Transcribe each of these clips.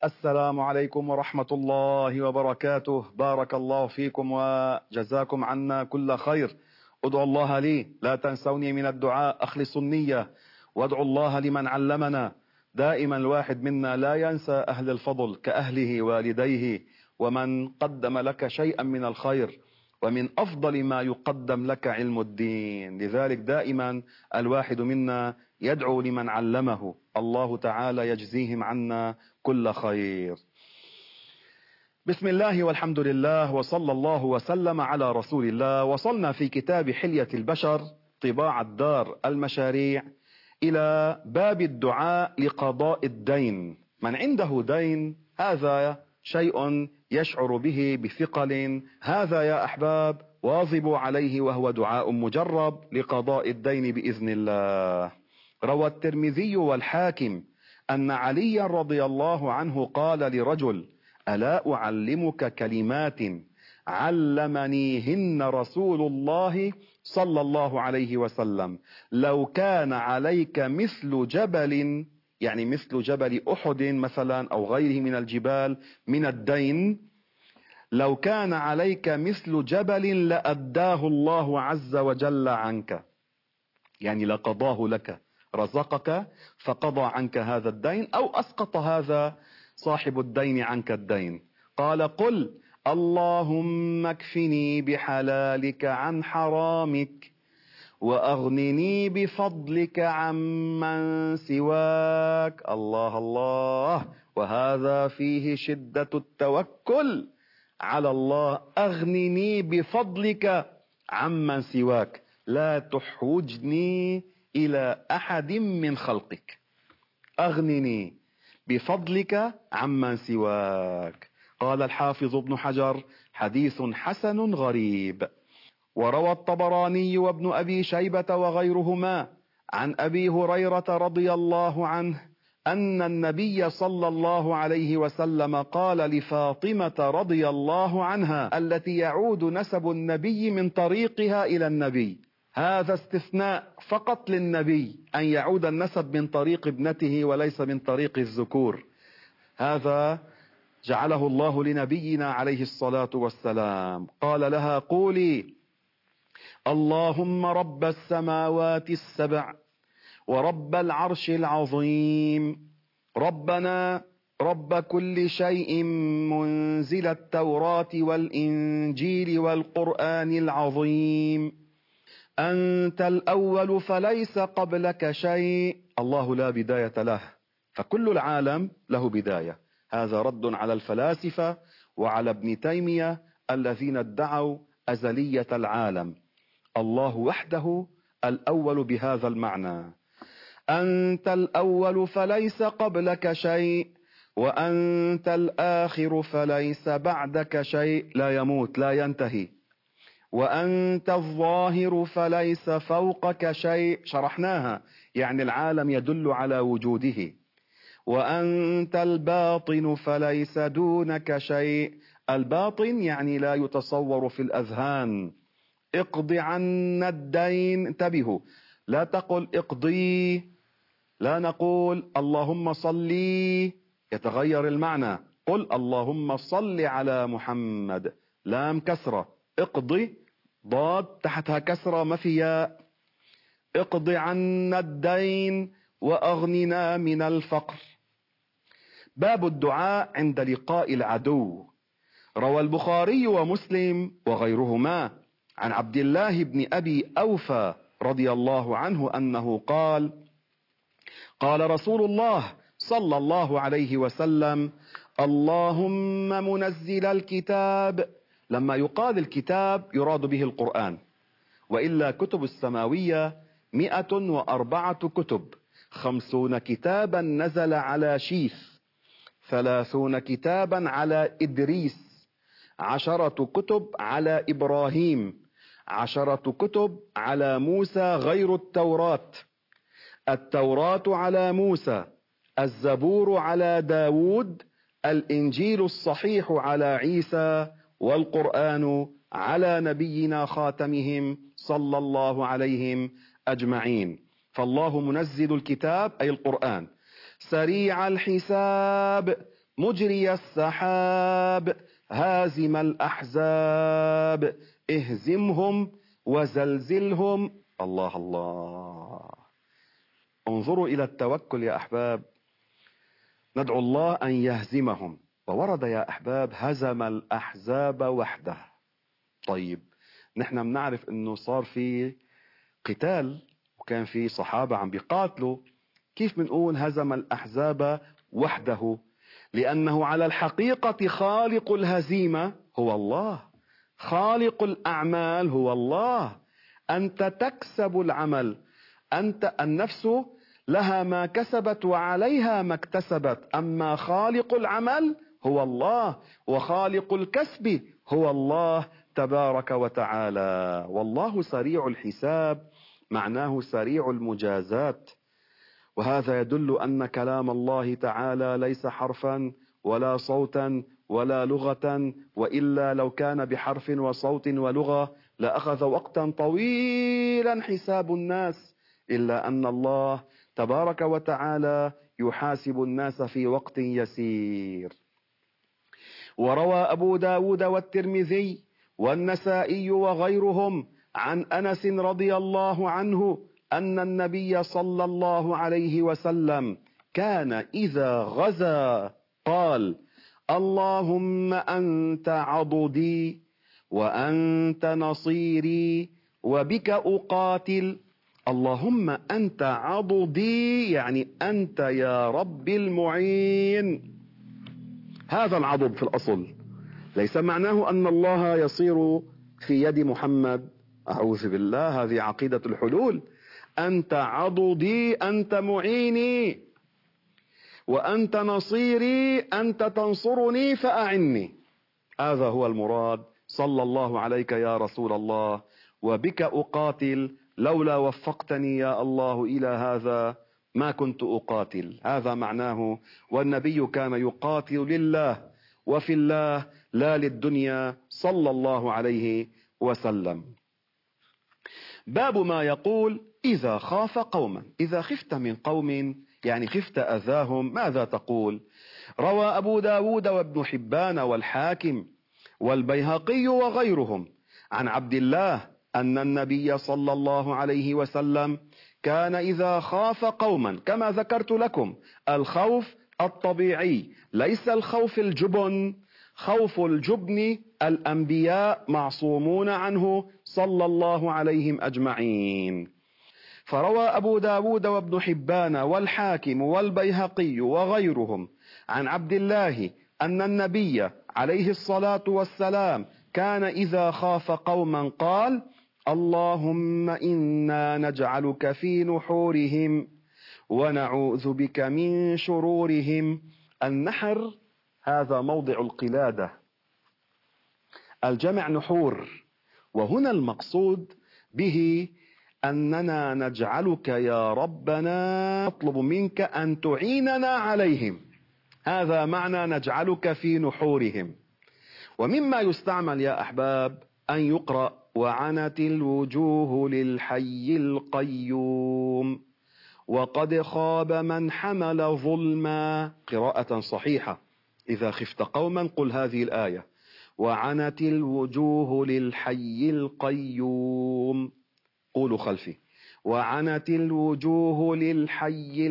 السلام عليكم ورحمة الله وبركاته. بارك الله فيكم وجزاكم عنا كل خير. ادعوا الله لي، لا تنسوني من الدعاء، أخلص النية وادعوا الله لمن علمنا. دائما الواحد منا لا ينسى أهل الفضل كأهله والديه ومن قدم لك شيئا من الخير، ومن أفضل ما يقدم لك علم الدين. لذلك دائما الواحد منا يدعو لمن علمه، الله تعالى يجزيهم عنا كل خير. بسم الله والحمد لله وصلى الله وسلم على رسول الله. وصلنا في كتاب حلية البشر طباع الدار المشاريع إلى باب الدعاء لقضاء الدين. من عنده دين هذا شيء يشعر به بثقل، هذا يا أحباب واظبوا عليه، وهو دعاء مجرب لقضاء الدين بإذن الله. روى الترمذي والحاكم أن علي رضي الله عنه قال لرجل: ألا أعلمك كلمات علمنيهن رسول الله صلى الله عليه وسلم، لو كان عليك مثل جبل، يعني مثل جبل أحد مثلا أو غيره من الجبال من الدين، لو كان عليك مثل جبل لأداه الله عز وجل عنك، يعني لقضاه لك، رزقك فقضى عنك هذا الدين أو أسقط هذا صاحب الدين عنك الدين. قال: قل اللهم اكفني بحلالك عن حرامك وأغنني بفضلك عمن سواك. الله الله، وهذا فيه شدة التوكل على الله. أغنني بفضلك عمن سواك، لا تحوجني إلى أحد من خلقك. أغنني بفضلك عمن سواك. قال الحافظ ابن حجر: حديث حسن غريب. وروى الطبراني وابن أبي شيبة وغيرهما عن أبي هريرة رضي الله عنه أن النبي صلى الله عليه وسلم قال لفاطمة رضي الله عنها التي يعود نسب النبي من طريقها إلى النبي، هذا استثناء فقط للنبي أن يعود النسب من طريق ابنته وليس من طريق الذكور، هذا جعله الله لنبينا عليه الصلاة والسلام. قال لها: قولي اللهم رب السماوات السبع ورب العرش العظيم، ربنا رب كل شيء، منزل التوراة والإنجيل والقرآن العظيم، أنت الأول فليس قبلك شيء. الله لا بداية له، فكل العالم له بداية. هذا رد على الفلاسفة وعلى ابن تيمية الذين ادعوا أزلية العالم. الله وحده الأول بهذا المعنى. أنت الأول فليس قبلك شيء، وأنت الآخر فليس بعدك شيء، لا يموت لا ينتهي. وأنت الظاهر فليس فوقك شيء، شرحناها، يعني العالم يدل على وجوده. وأنت الباطن فليس دونك شيء، الباطن يعني لا يتصور في الأذهان. اقض عنا الدين، انتبهوا، لا تقل اقضي، لا نقول اللهم صلي، يتغير المعنى. قل اللهم صل على محمد، لام كسرة، اقضي ضاد تحتها كسرة ما في ياء. اقض عنا الدين وأغننا من الفقر. باب الدعاء عند لقاء العدو. روى البخاري ومسلم وغيرهما عن عبد الله بن أبي أوفى رضي الله عنه أنه قال: قال رسول الله صلى الله عليه وسلم: اللهم منزل الكتاب. لما يقال الكتاب يراد به القرآن، وإلا كتب السماوية 104 كتب، 50 كتابا نزل على شيث، 30 كتابا على إدريس، 10 كتب على إبراهيم، 10 كتب على موسى غير التوراة، التوراة على موسى، الزبور على داود، الإنجيل الصحيح على عيسى، والقرآن على نبينا خاتمهم صلى الله عليهم أجمعين. فالله منزل الكتاب أي القرآن، سريع الحساب، مجري السحاب هازم الأحزاب اهزمهم وزلزلهم. الله الله. انظروا إلى التوكل يا أحباب. ندعو الله أن يهزمهم، وورد يا أحباب هزم الأحزاب وحده. طيب نحن بنعرف أنه صار في قتال وكان في صحابة عم بيقاتلوا، كيف بنقول هزم الأحزاب وحده؟ لأنه على الحقيقة خالق الهزيمة هو الله، خالق الأعمال هو الله. أنت تكسب العمل، أنت النفس لها ما كسبت وعليها ما اكتسبت، أما خالق العمل هو الله، وخالق الكسب هو الله تبارك وتعالى. والله سريع الحساب، معناه سريع المجازات. وهذا يدل أن كلام الله تعالى ليس حرفا ولا صوتا ولا لغة، وإلا لو كان بحرف وصوت ولغة لأخذ وقتا طويلا حساب الناس، إلا أن الله تبارك وتعالى يحاسب الناس في وقت يسير. وروى أبو داود والترمذي والنسائي وغيرهم عن أنس رضي الله عنه أن النبي صلى الله عليه وسلم كان إذا غزا قال: اللهم أنت عضدي وأنت نصيري وبك أقاتل. اللهم أنت عضدي يعني أنت يا رب المعين. هذا العضد في الأصل ليس معناه أن الله يصير في يد محمد، أعوذ بالله، هذه عقيدة الحلول. أنت عضدي أنت معيني، وأنت نصيري أنت تنصرني فأعني. هذا هو المراد. صلى الله عليك يا رسول الله. وبك أقاتل، لولا وفقتني يا الله إلى هذا ما كنت أقاتل. هذا معناه. والنبي كان يقاتل لله وفي الله لا للدنيا صلى الله عليه وسلم. باب ما يقول إذا خاف قوما. إذا خفت من قوم يعني خفت أذاهم ماذا تقول؟ روى أبو داود وابن حبان والحاكم والبيهقي وغيرهم عن عبد الله أن النبي صلى الله عليه وسلم كان إذا خاف قوما، كما ذكرت لكم الخوف الطبيعي ليس الخوف الجبن. خوف الجبن الأنبياء معصومون عنه صلى الله عليهم أجمعين. فروى أبو داود وابن حبان والحاكم والبيهقي وغيرهم عن عبد الله أن النبي عليه الصلاة والسلام كان إذا خاف قوما قال: اللهم إنا نجعلك في نحورهم ونعوذ بك من شرورهم. النحر هذا موضع القلادة، الجمع نحور، وهنا المقصود به أننا نجعلك يا ربنا، نطلب منك أن تعيننا عليهم. هذا معنى نجعلك في نحورهم. ومما يستعمل يا أحباب أن يقرأ: وعنت الوجوه للحي القيوم وقد خاب من حمل ظلما. قراءة صحيحة: إذا خفت قوما قل هذه الآية: وعنت الوجوه للحي القيوم. قولوا خلفي: وعنت الوجوه للحي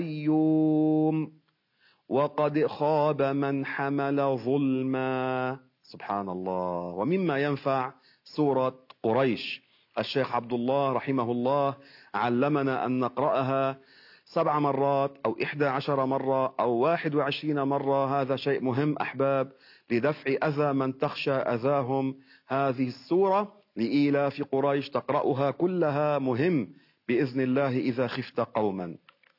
القيوم وقد خاب من حمل ظلما. سبحان الله. ومما ينفع سورة قريش، الشيخ عبد الله رحمه الله علمنا أن نقرأها 7 مرات أو 11 مرة أو 21 مرة. هذا شيء مهم أحباب لدفع أذى من تخشى أذاهم. هذه السورة لإيلاف قريش تقرأها كلها، مهم بإذن الله إذا خفت قوما.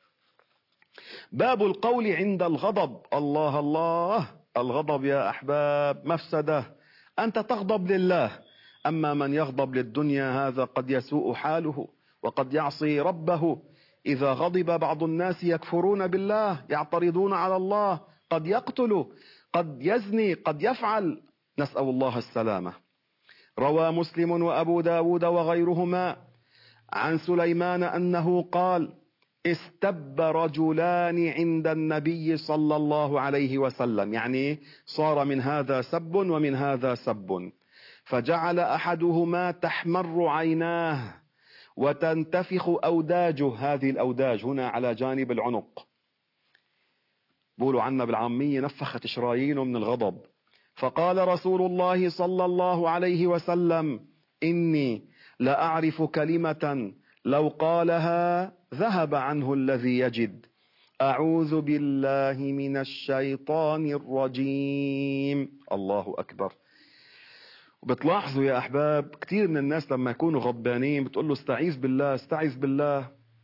باب القول عند الغضب. الله الله. الغضب يا أحباب مفسدة. أنت تغضب لله، أما من يغضب للدنيا هذا قد يسوء حاله وقد يعصي ربه. إذا غضب بعض الناس يكفرون بالله، يعترضون على الله، قد يقتل، قد يزني، قد يفعل، نسأل الله السلامة. روى مسلم وأبو داود وغيرهما عن سليمان أنه قال: استب رجلان عند النبي صلى الله عليه وسلم، يعني صار من هذا سب ومن هذا سب، فجعل أحدهما تحمر عيناه وتنتفخ أوداجه. هذه الأوداج هنا على جانب العنق، بقولوا عنا بالعامية نفخت شرايينه من الغضب. فقال رسول الله صلى الله عليه وسلم: إني لأعرف كلمة لو قالها ذهب عنه الذي يجد، أعوذ بالله من الشيطان الرجيم. الله أكبر. وبتلاحظوا يا أحباب كثير من الناس لما يكونوا غضبانين بتقول له استعيذ بالله استعيذ بالله،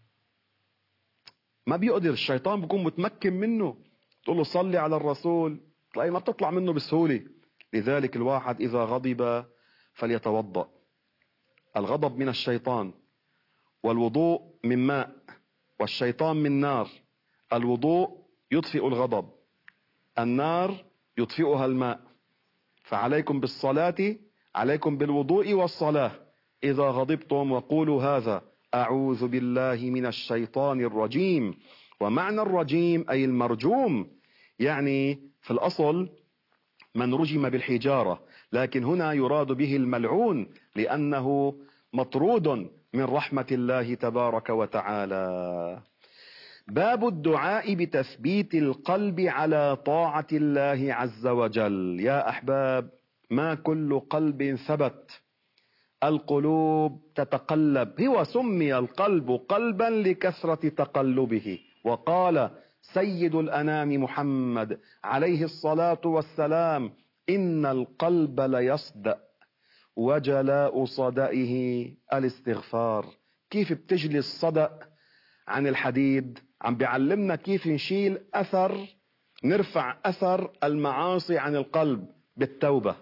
ما بيقدر، الشيطان بيكون متمكن منه. تقول له صلي على الرسول، تلاقي ما بتطلع منه بسهولة. لذلك الواحد إذا غضب فليتوضأ. الغضب من الشيطان، والوضوء من ماء، والشيطان من نار. الوضوء يطفئ الغضب، النار يطفئها الماء. فعليكم بالصلاة، عليكم بالوضوء والصلاة إذا غضبتم، وقولوا هذا: أعوذ بالله من الشيطان الرجيم. ومعنى الرجيم أي المرجوم، يعني في الأصل من رجم بالحجارة، لكن هنا يراد به الملعون لأنه مطرود من رحمة الله تبارك وتعالى. باب الدعاء بتثبيت القلب على طاعة الله عز وجل. يا أحباب، ما كل قلب ثبت، القلوب تتقلب. هو سمي القلب قلبا لكثرة تقلبه. وقال سيد الأنام محمد عليه الصلاة والسلام: إن القلب ليصدأ وجلاء صدئه الاستغفار. كيف بتجلي الصدأ عن الحديد؟ عم بيعلمنا كيف نشيل أثر، نرفع أثر المعاصي عن القلب بالتوبة.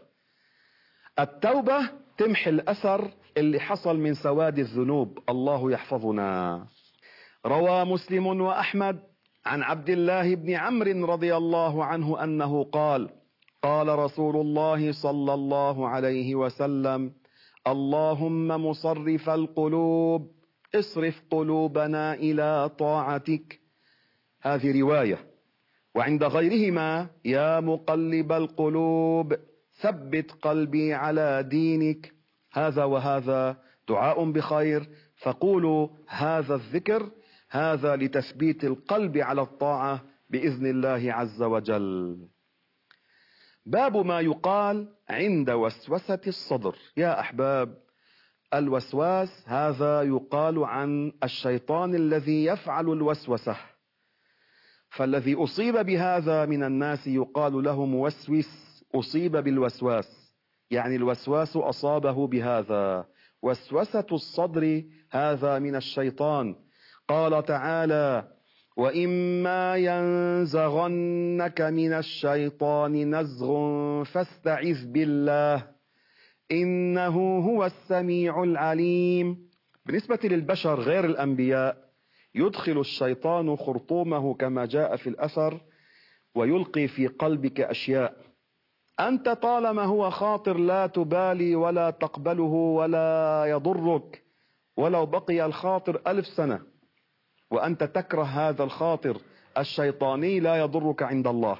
التوبة تمحي الأثر اللي حصل من سواد الذنوب. الله يحفظنا. روى مسلم وأحمد عن عبد الله بن عمرو رضي الله عنه أنه قال: قال رسول الله صلى الله عليه وسلم: اللهم مصرف القلوب اصرف قلوبنا إلى طاعتك. هذه رواية. وعند غيرهما: يا مقلب القلوب ثبت قلبي على دينك. هذا وهذا دعاء بخير، فقولوا هذا الذكر، هذا لتثبيت القلب على الطاعة بإذن الله عز وجل. باب ما يقال عند وسوسة الصدر. يا أحباب، الوسواس هذا يقال عن الشيطان الذي يفعل الوسوسة، فالذي أصيب بهذا من الناس يقال له موسوس، أصيب بالوسواس، يعني الوسواس أصابه بهذا. وسوسة الصدر هذا من الشيطان. قال تعالى: وإما ينزغنك من الشيطان نزغ فاستعذ بالله إنه هو السميع العليم. بالنسبة للبشر غير الأنبياء يدخل الشيطان خرطومه كما جاء في الأثر ويلقي في قلبك أشياء أنت طالما هو خاطر لا تبالي ولا تقبله ولا يضرك، ولو بقي الخاطر 1000 سنة وأنت تكره هذا الخاطر الشيطاني لا يضرك عند الله.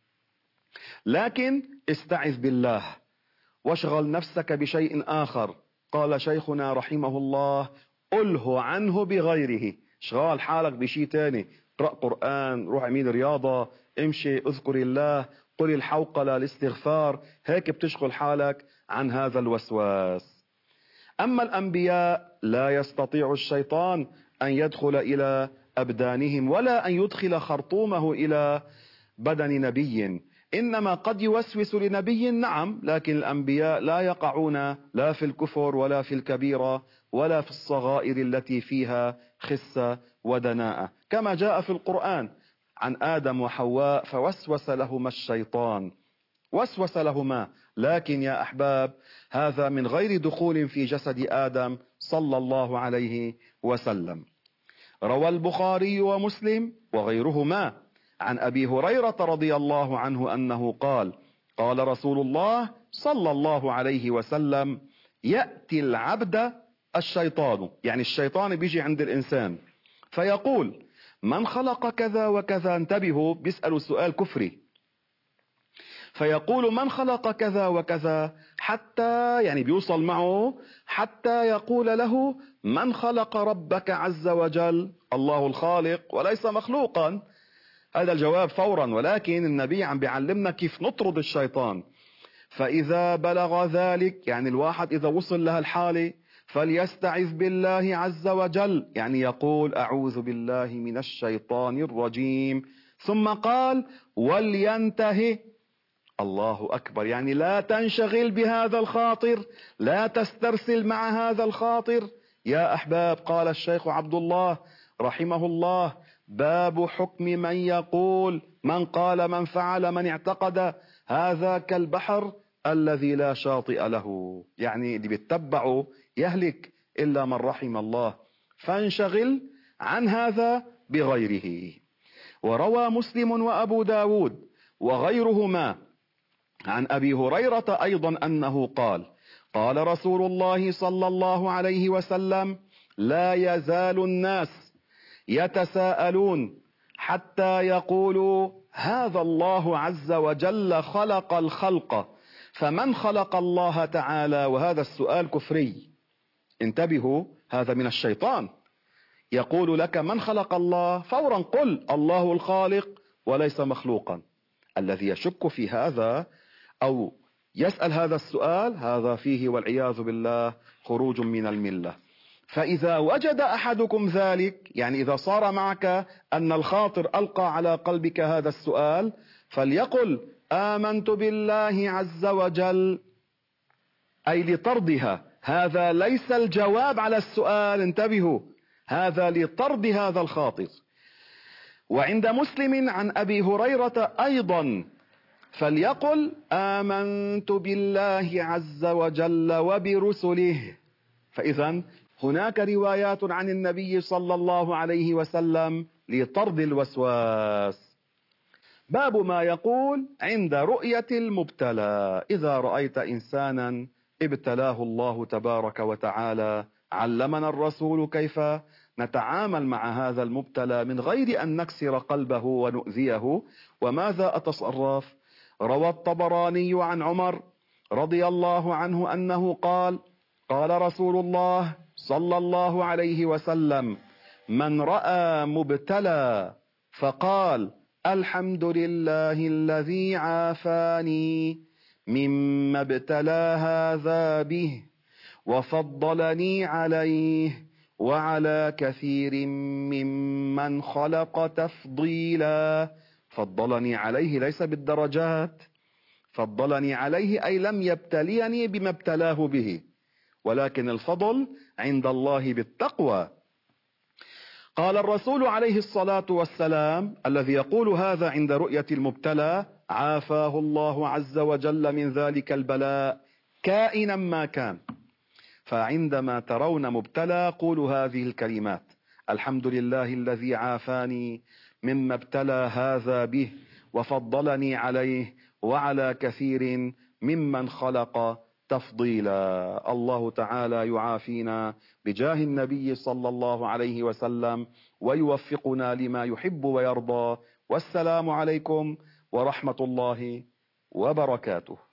لكن استعذ بالله واشغل نفسك بشيء آخر. قال شيخنا رحمه الله: أله عنه بغيره. اشغال حالك بشيء تاني، اقرأ قرآن، روح اعمل رياضة، امشي، اذكر الله، قل الحوقلة، الاستغفار، هيك بتشغل حالك عن هذا الوسواس. أما الأنبياء لا يستطيع الشيطان أن يدخل إلى أبدانهم ولا أن يدخل خرطومه إلى بدن نبي، إنما قد يوسوس لنبي نعم، لكن الأنبياء لا يقعون لا في الكفر ولا في الكبيرة ولا في الصغائر التي فيها خسة ودناءة، كما جاء في القرآن عن آدم وحواء: فوسوس لهما الشيطان، وسوس لهما. لكن يا أحباب هذا من غير دخول في جسد آدم صلى الله عليه وسلم. روى البخاري ومسلم وغيرهما عن أبي هريرة رضي الله عنه أنه قال: قال رسول الله صلى الله عليه وسلم: يأتي العبد الشيطان، يعني الشيطان بيجي عند الإنسان فيقول من خلق كذا وكذا، انتبهوا بيسألوا سؤال كفري، فيقول من خلق كذا وكذا حتى يعني بيوصل معه حتى يقول له من خلق ربك عز وجل؟ الله الخالق وليس مخلوقا. هذا الجواب فورا، ولكن النبي عم بيعلمنا كيف نطرد الشيطان. فإذا بلغ ذلك يعني الواحد إذا وصل لها الحالة فليستعذ بالله عز وجل، يعني يقول أعوذ بالله من الشيطان الرجيم، ثم قال ولينتهي. الله أكبر، يعني لا تنشغل بهذا الخاطر، لا تسترسل مع هذا الخاطر. يا أحباب، قال الشيخ عبد الله رحمه الله: باب حكم من يقول من قال من فعل من اعتقد هذا كالبحر الذي لا شاطئ له، يعني اللي بيتبعه يهلك إلا من رحم الله، فانشغل عن هذا بغيره. وروى مسلم وأبو داود وغيرهما عن أبي هريرة أيضا أنه قال: قال رسول الله صلى الله عليه وسلم: لا يزال الناس يتساءلون حتى يقولوا هذا الله عز وجل خلق الخلق فمن خلق الله تعالى؟ وهذا السؤال كفري، انتبهوا، هذا من الشيطان. يقول لك من خلق الله، فورا قل الله الخالق وليس مخلوقا. الذي يشك في هذا أو يسأل هذا السؤال هذا فيه والعياذ بالله خروج من الملة. فإذا وجد أحدكم ذلك، يعني إذا صار معك أن الخاطر ألقى على قلبك هذا السؤال، فليقل آمنت بالله عز وجل، أي لطردها. هذا ليس الجواب على السؤال، انتبهوا، هذا لطرد هذا الخاطر. وعند مسلم عن أبي هريرة أيضا: فليقل آمنت بالله عز وجل وبرسله. فإذا هناك روايات عن النبي صلى الله عليه وسلم لطرد الوسواس. باب ما يقول عند رؤية المبتلى: إذا رأيت إنسانا ابتلاه الله تبارك وتعالى، علمنا الرسول كيف نتعامل مع هذا المبتلى من غير أن نكسر قلبه ونؤذيه، وماذا أتصرف. روى الطبراني عن عمر رضي الله عنه أنه قال: قال رسول الله صلى الله عليه وسلم: من رأى مبتلى فقال الحمد لله الذي عافاني مما ابتلى هذا به وفضلني عليه وعلى كثير ممن خلق تفضيلا. فضلني عليه ليس بالدرجات، فضلني عليه أي لم يبتليني بما ابتلاه به، ولكن الفضل عند الله بالتقوى. قال الرسول عليه الصلاة والسلام: الذي يقول هذا عند رؤية المبتلى عافاه الله عز وجل من ذلك البلاء كائنا ما كان. فعندما ترون مبتلى قولوا هذه الكلمات: الحمد لله الذي عافاني مما ابتلى هذا به وفضلني عليه وعلى كثير ممن خلق تفضيلا. الله تعالى يعافينا بجاه النبي صلى الله عليه وسلم ويوفقنا لما يحب ويرضى. والسلام عليكم ورحمة الله وبركاته.